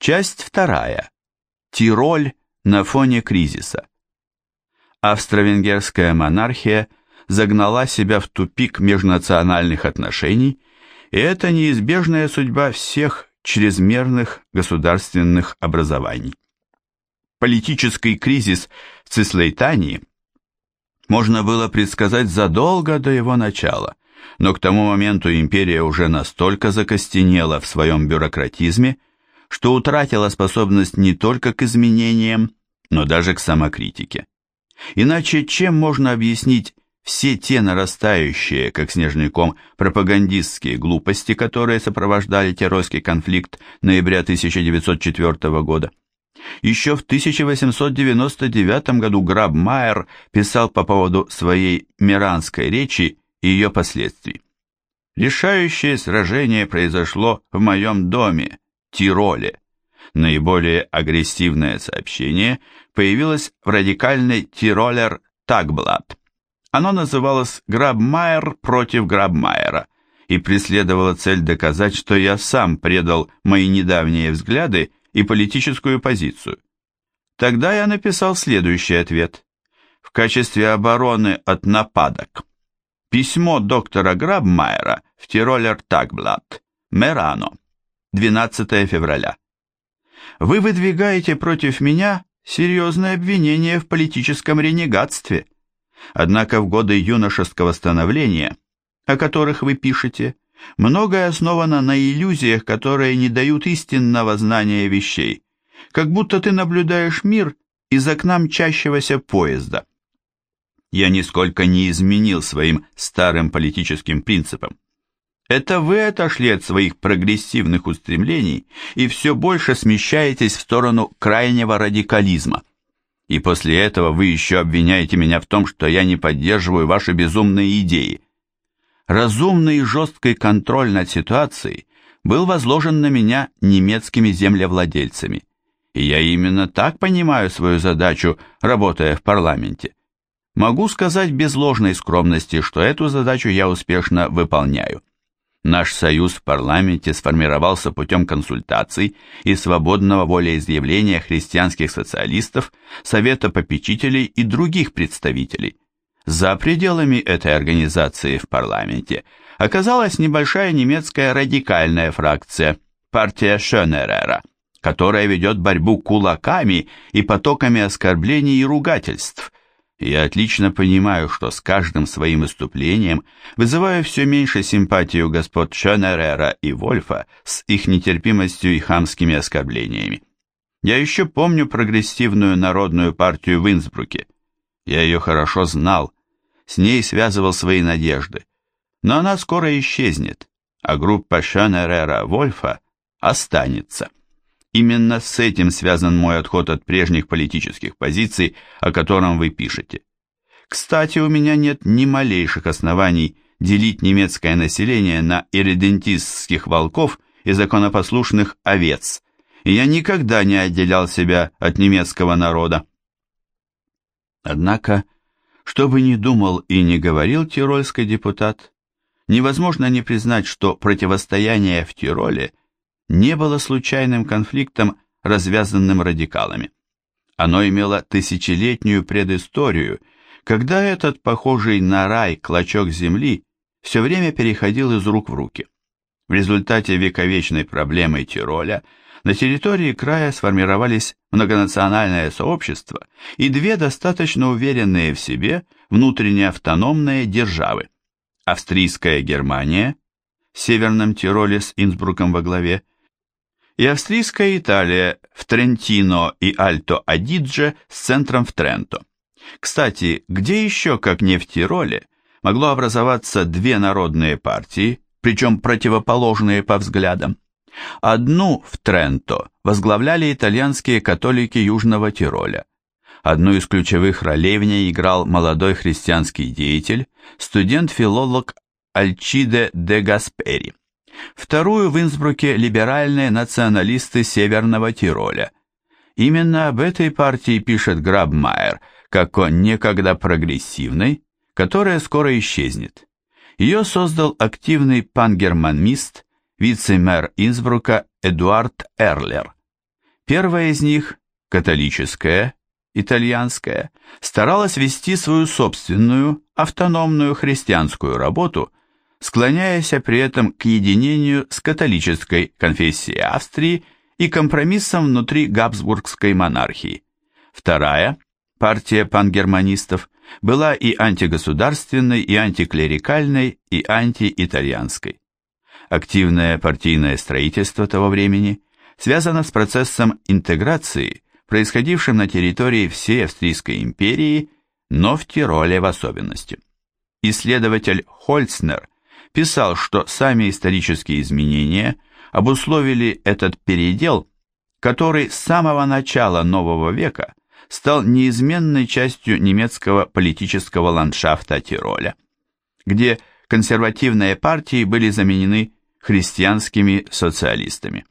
Часть вторая. Тироль на фоне кризиса. Австро-венгерская монархия загнала себя в тупик межнациональных отношений, и это неизбежная судьба всех чрезмерных государственных образований. Политический кризис в Цислейтании можно было предсказать задолго до его начала, но к тому моменту империя уже настолько закостенела в своем бюрократизме, что утратила способность не только к изменениям, но даже к самокритике. Иначе чем можно объяснить все те нарастающие, как снежный ком, пропагандистские глупости, которые сопровождали Тирольский конфликт ноября 1904 года? Еще в 1899 году Грабмайер писал по поводу своей Меранской речи и ее последствий. «Решающее сражение произошло в моем доме, Тироле. Наиболее агрессивное сообщение появилось в радикальной Тиролер Тагблат. Оно называлось «Грабмайер против Грабмайера» и преследовало цель доказать, что я сам предал мои недавние взгляды и политическую позицию. Тогда я написал следующий ответ. В качестве обороны от нападок. Письмо доктора Грабмайера в Тиролер Тагблат. Мерано. 12 февраля. Вы выдвигаете против меня серьезное обвинение в политическом ренегатстве. Однако в годы юношеского становления, о которых вы пишете, многое основано на иллюзиях, которые не дают истинного знания вещей, как будто ты наблюдаешь мир из окна мчащегося поезда. Я нисколько не изменил своим старым политическим принципам. Это вы отошли от своих прогрессивных устремлений и все больше смещаетесь в сторону крайнего радикализма. И после этого вы еще обвиняете меня в том, что я не поддерживаю ваши безумные идеи. Разумный и жесткий контроль над ситуацией был возложен на меня немецкими землевладельцами, и я именно так понимаю свою задачу, работая в парламенте. Могу сказать без ложной скромности, что эту задачу я успешно выполняю. Наш союз в парламенте сформировался путем консультаций и свободного волеизъявления христианских социалистов, Совета попечителей и других представителей. За пределами этой организации в парламенте оказалась небольшая немецкая радикальная фракция, партия Шönерера, которая ведет борьбу кулаками и потоками оскорблений и ругательств. Я отлично понимаю, что с каждым своим выступлением вызываю все меньше симпатию господ Шönерера и Вольфа с их нетерпимостью и хамскими оскорблениями. Я еще помню прогрессивную народную партию в Инсбруке. Я ее хорошо знал, с ней связывал свои надежды. Но она скоро исчезнет, а группа Шönерера-Вольфа останется. Именно с этим связан мой отход от прежних политических позиций, о котором вы пишете. Кстати, у меня нет ни малейших оснований делить немецкое население на ирредентистских волков и законопослушных овец, и я никогда не отделял себя от немецкого народа. Однако, что бы ни думал и не говорил тирольский депутат, невозможно не признать, что противостояние в Тироле не было случайным конфликтом, развязанным радикалами. Оно имело тысячелетнюю предысторию, когда этот, похожий на рай, клочок земли все время переходил из рук в руки. В результате вековечной проблемы Тироля на территории края сформировались многонациональное сообщество и две достаточно уверенные в себе внутренне автономные державы. Австрийская Германия, в Северном Тироле с Инсбруком во главе, и австрийская Италия в Трентино и Альто-Адидже с центром в Тренто. Кстати, где еще, как не в Тироле, могло образоваться две народные партии, причем противоположные по взглядам? Одну в Тренто возглавляли итальянские католики Южного Тироля. Одну из ключевых ролей в ней играл молодой христианский деятель, студент-филолог Альчиде де Гаспери. Вторую в Инсбруке либеральные националисты Северного Тироля. Именно об этой партии пишет Грабмайер, как о некогда прогрессивной, которая скоро исчезнет. Ее создал активный пангерманист, вице-мэр Инсбрука Эдуард Эрлер. Первая из них, католическая, итальянская, старалась вести свою собственную, автономную христианскую работу, склоняясь при этом к единению с католической конфессией Австрии и компромиссом внутри Габсбургской монархии. Вторая, партия пангерманистов, была и антигосударственной, и антиклерикальной, и антиитальянской. Активное партийное строительство того времени связано с процессом интеграции, происходившим на территории всей Австрийской империи, но в Тироле в особенности. Исследователь Хольцнер писал, что сами исторические изменения обусловили этот передел, который с самого начала нового века стал неизменной частью немецкого политического ландшафта Тироля, где консервативные партии были заменены христианскими социалистами.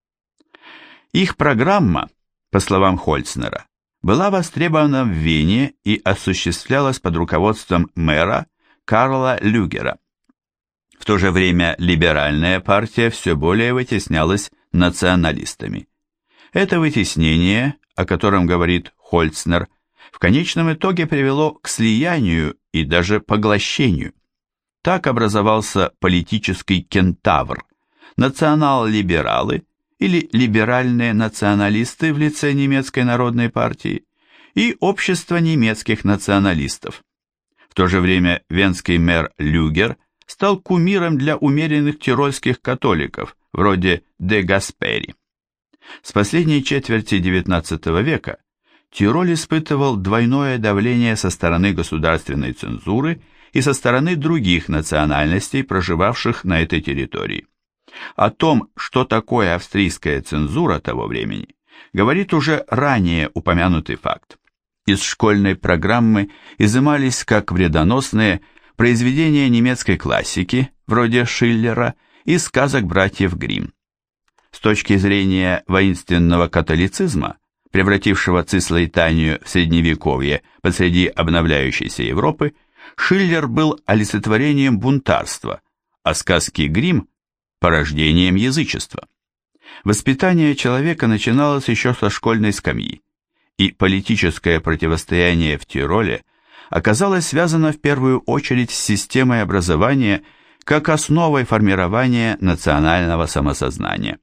Их программа, по словам Хольцнера, была востребована в Вене и осуществлялась под руководством мэра Карла Люгера. В то же время либеральная партия все более вытеснялась националистами. Это вытеснение, о котором говорит Хольцнер, в конечном итоге привело к слиянию и даже поглощению. Так образовался политический кентавр, национал-либералы или либеральные националисты в лице немецкой народной партии и общество немецких националистов. В то же время венский мэр Люгер стал кумиром для умеренных тирольских католиков, вроде де Гаспери. С последней четверти XIX века Тироль испытывал двойное давление со стороны государственной цензуры и со стороны других национальностей, проживавших на этой территории. О том, что такое австрийская цензура того времени, говорит уже ранее упомянутый факт. Из школьной программы изымались как вредоносные произведения немецкой классики, вроде Шиллера, и сказок братьев Гримм. С точки зрения воинственного католицизма, превратившего Цислоитанию в средневековье посреди обновляющейся Европы, Шиллер был олицетворением бунтарства, а сказки Гримм – порождением язычества. Воспитание человека начиналось еще со школьной скамьи, и политическое противостояние в Тироле оказалось связано в первую очередь с системой образования как основой формирования национального самосознания.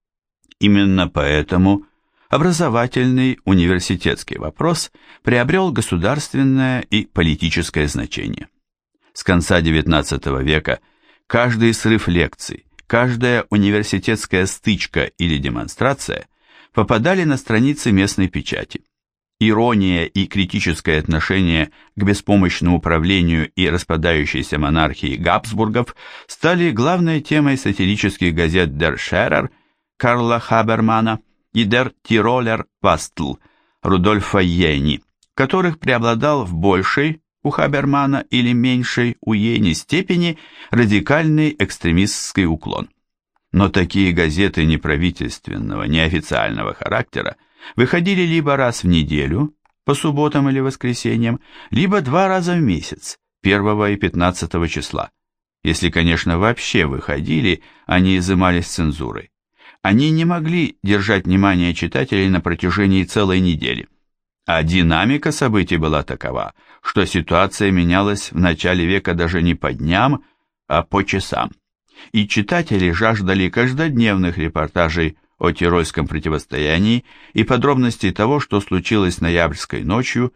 Именно поэтому образовательный университетский вопрос приобрел государственное и политическое значение. С конца XIX века каждый срыв лекций, каждая университетская стычка или демонстрация попадали на страницы местной печати. Ирония и критическое отношение к беспомощному правлению и распадающейся монархии Габсбургов стали главной темой сатирических газет Der Scherer Карла Хабермана и Der Tiroler Wastel Рудольфа Йени, в которых преобладал в большей у Хабермана или меньшей у Йени степени радикальный экстремистский уклон. Но такие газеты неправительственного, неофициального характера выходили либо раз в неделю, по субботам или воскресеньям, либо 2 раза в месяц, 1 и 15 числа. Если, конечно, вообще выходили, а не изымались цензурой. Они не могли держать внимание читателей на протяжении целой недели. А динамика событий была такова, что ситуация менялась в начале века даже не по дням, а по часам. И читатели жаждали каждодневных репортажей о тирольском противостоянии и подробностей того, что случилось ноябрьской ночью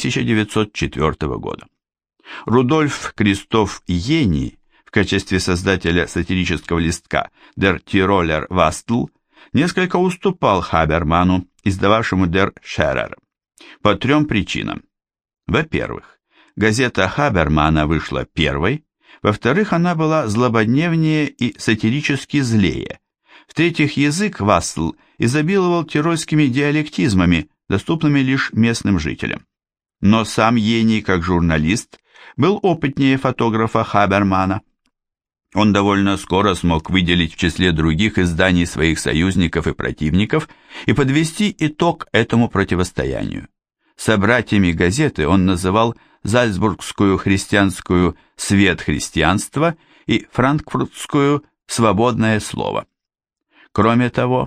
1904 года. Рудольф Кристоф Йени в качестве создателя сатирического листка Der Tiroler Wastel несколько уступал Хаберману, издававшему Der Scherer, по 3 причинам. Во-первых, газета Хабермана вышла первой, во-вторых, она была злободневнее и сатирически злее, в-третьих, язык Вастл изобиловал тирольскими диалектизмами, доступными лишь местным жителям. Но сам Йени, как журналист, был опытнее фотографа Хабермана. Он довольно скоро смог выделить в числе других изданий своих союзников и противников и подвести итог этому противостоянию. Собратьями газеты он называл Зальцбургскую христианскую «Свет христианства» и франкфуртскую «Свободное слово». Кроме того,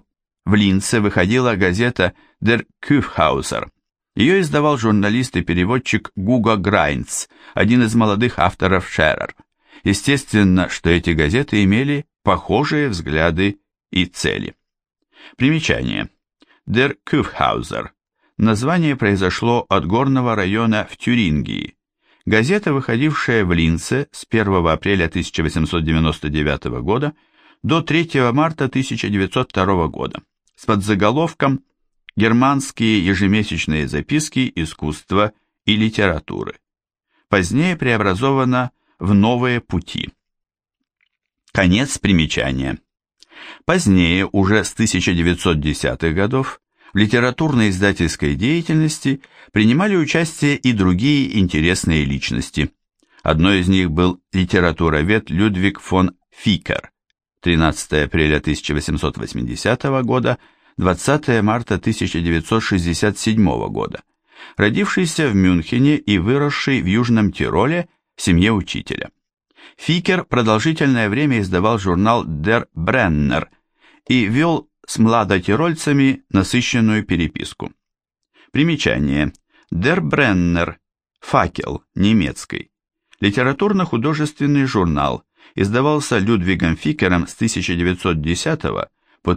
в Линце выходила газета Der Kyffhauser. Ее издавал журналист и переводчик Гуго Грайнц, один из молодых авторов Шерер. Естественно, что эти газеты имели похожие взгляды и цели. Примечание. Der Kyffhauser. Название произошло от горного района в Тюрингии. Газета, выходившая в Линце с 1 апреля 1899 года до 3 марта 1902 года с подзаголовком «Германские ежемесячные записки искусства и литературы». Позднее преобразована в «Новые пути». Конец примечания. Позднее, уже с 1910-х годов, в литературно-издательской деятельности принимали участие и другие интересные личности. Одной из них был литературовед Людвиг фон Фикер, 13 апреля 1880 года, 20 марта 1967 года, родившийся в Мюнхене и выросший в Южном Тироле в семье учителя. Фикер продолжительное время издавал журнал Der Brenner и вел с младотирольцами насыщенную переписку. Примечание. Der Brenner, факел, немецкий. Литературно-художественный журнал, издавался Людвигом Фикером с 1910 по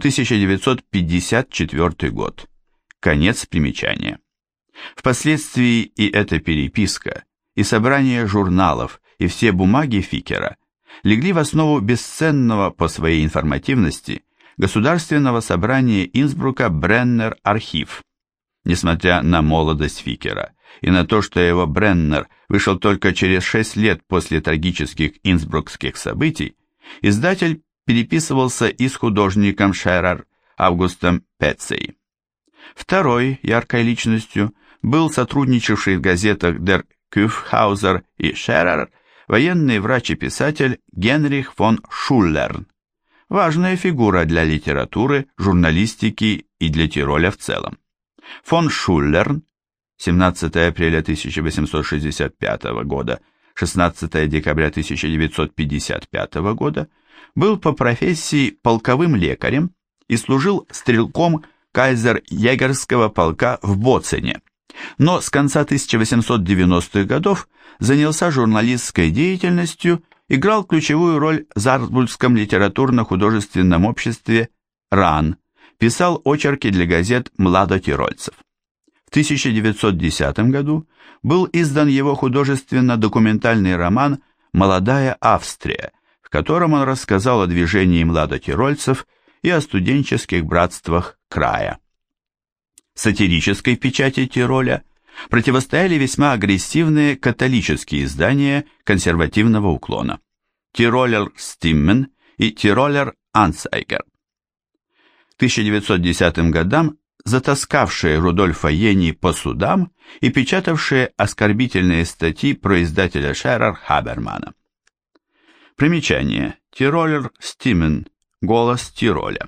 1954 год. Конец примечания. Впоследствии и эта переписка, и собрание журналов, и все бумаги Фикера легли в основу бесценного по своей информативности Государственного собрания Инсбрука Бреннер архив. Несмотря на молодость Фикера и на то, что его Бреннер вышел только через 6 лет после трагических инсбрукских событий, издатель переписывался и с художником Шерер Августом Петцей. Второй яркой личностью был сотрудничавший в газетах Der Kyffhauser и Шерер военный врач и писатель Генрих фон Шуллерн. Важная фигура для литературы, журналистики и для Тироля в целом. Фон Шуллерн, 17 апреля 1865 года, 16 декабря 1955 года, был по профессии полковым лекарем и служил стрелком кайзер-егерского полка в Боцене, но с конца 1890-х годов занялся журналистской деятельностью, играл ключевую роль в Зарцбургском литературно-художественном обществе РАН, писал очерки для газет младотирольцев. В 1910 году был издан его художественно-документальный роман «Молодая Австрия», в котором он рассказал о движении младотирольцев и о студенческих братствах края. Сатирической печати Тироля противостояли весьма агрессивные католические издания консервативного уклона «Тиролер Стиммен» и «Тиролер Анцайгер». К 1910 годам затаскавшие Рудольфа Йени по судам и печатавшие оскорбительные статьи про издателя Шерер Хабермана. Примечание. Тиролер Стиммен. Голос Тироля.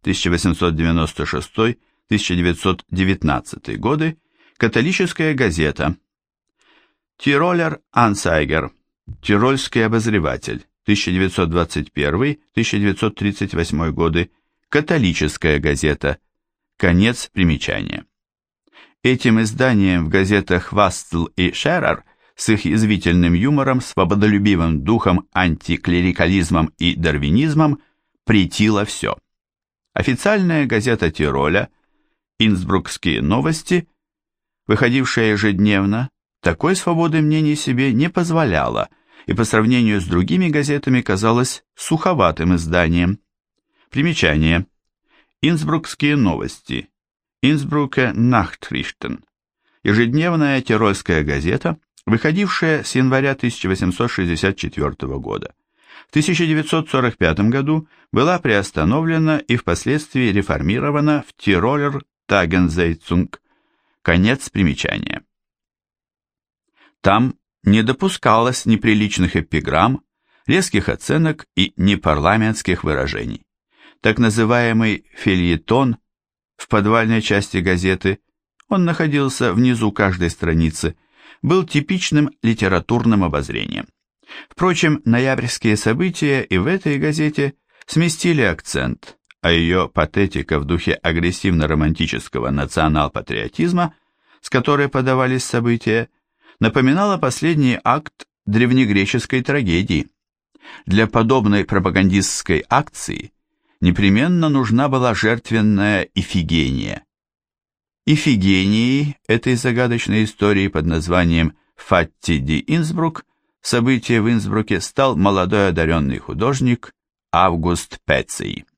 1896-1919 годы. Католическая газета. Тиролер Анцайгер. Тирольский обозреватель. 1921-1938 годы. Католическая газета. Конец примечания. Этим изданием в газетах Вастл и Шерер с их язвительным юмором, свободолюбивым духом, антиклерикализмом и дарвинизмом претило все. Официальная газета Тироля «Инсбрукские новости», выходившая ежедневно, такой свободы мнений себе не позволяла и по сравнению с другими газетами казалась суховатым изданием. Примечание. Инсбрукские новости. Инсбруке Nachtrichten. Ежедневная тирольская газета, выходившая с января 1864 года. В 1945 году была приостановлена и впоследствии реформирована в Тиролер Тагензейтцунг. Конец примечания. Там не допускалось неприличных эпиграмм, резких оценок и непарламентских выражений. Так называемый фельетон в подвальной части газеты, он находился внизу каждой страницы, был типичным литературным обозрением. Впрочем, ноябрьские события и в этой газете сместили акцент, а ее патетика в духе агрессивно-романтического национал-патриотизма, с которой подавались события, напоминала последний акт древнегреческой трагедии. Для подобной пропагандистской акции непременно нужна была жертвенная Ифигения. Ифигенией этой загадочной истории под названием «Фатти ди Инсбрук» событие в Инсбруке стал молодой одаренный художник Август Пеций.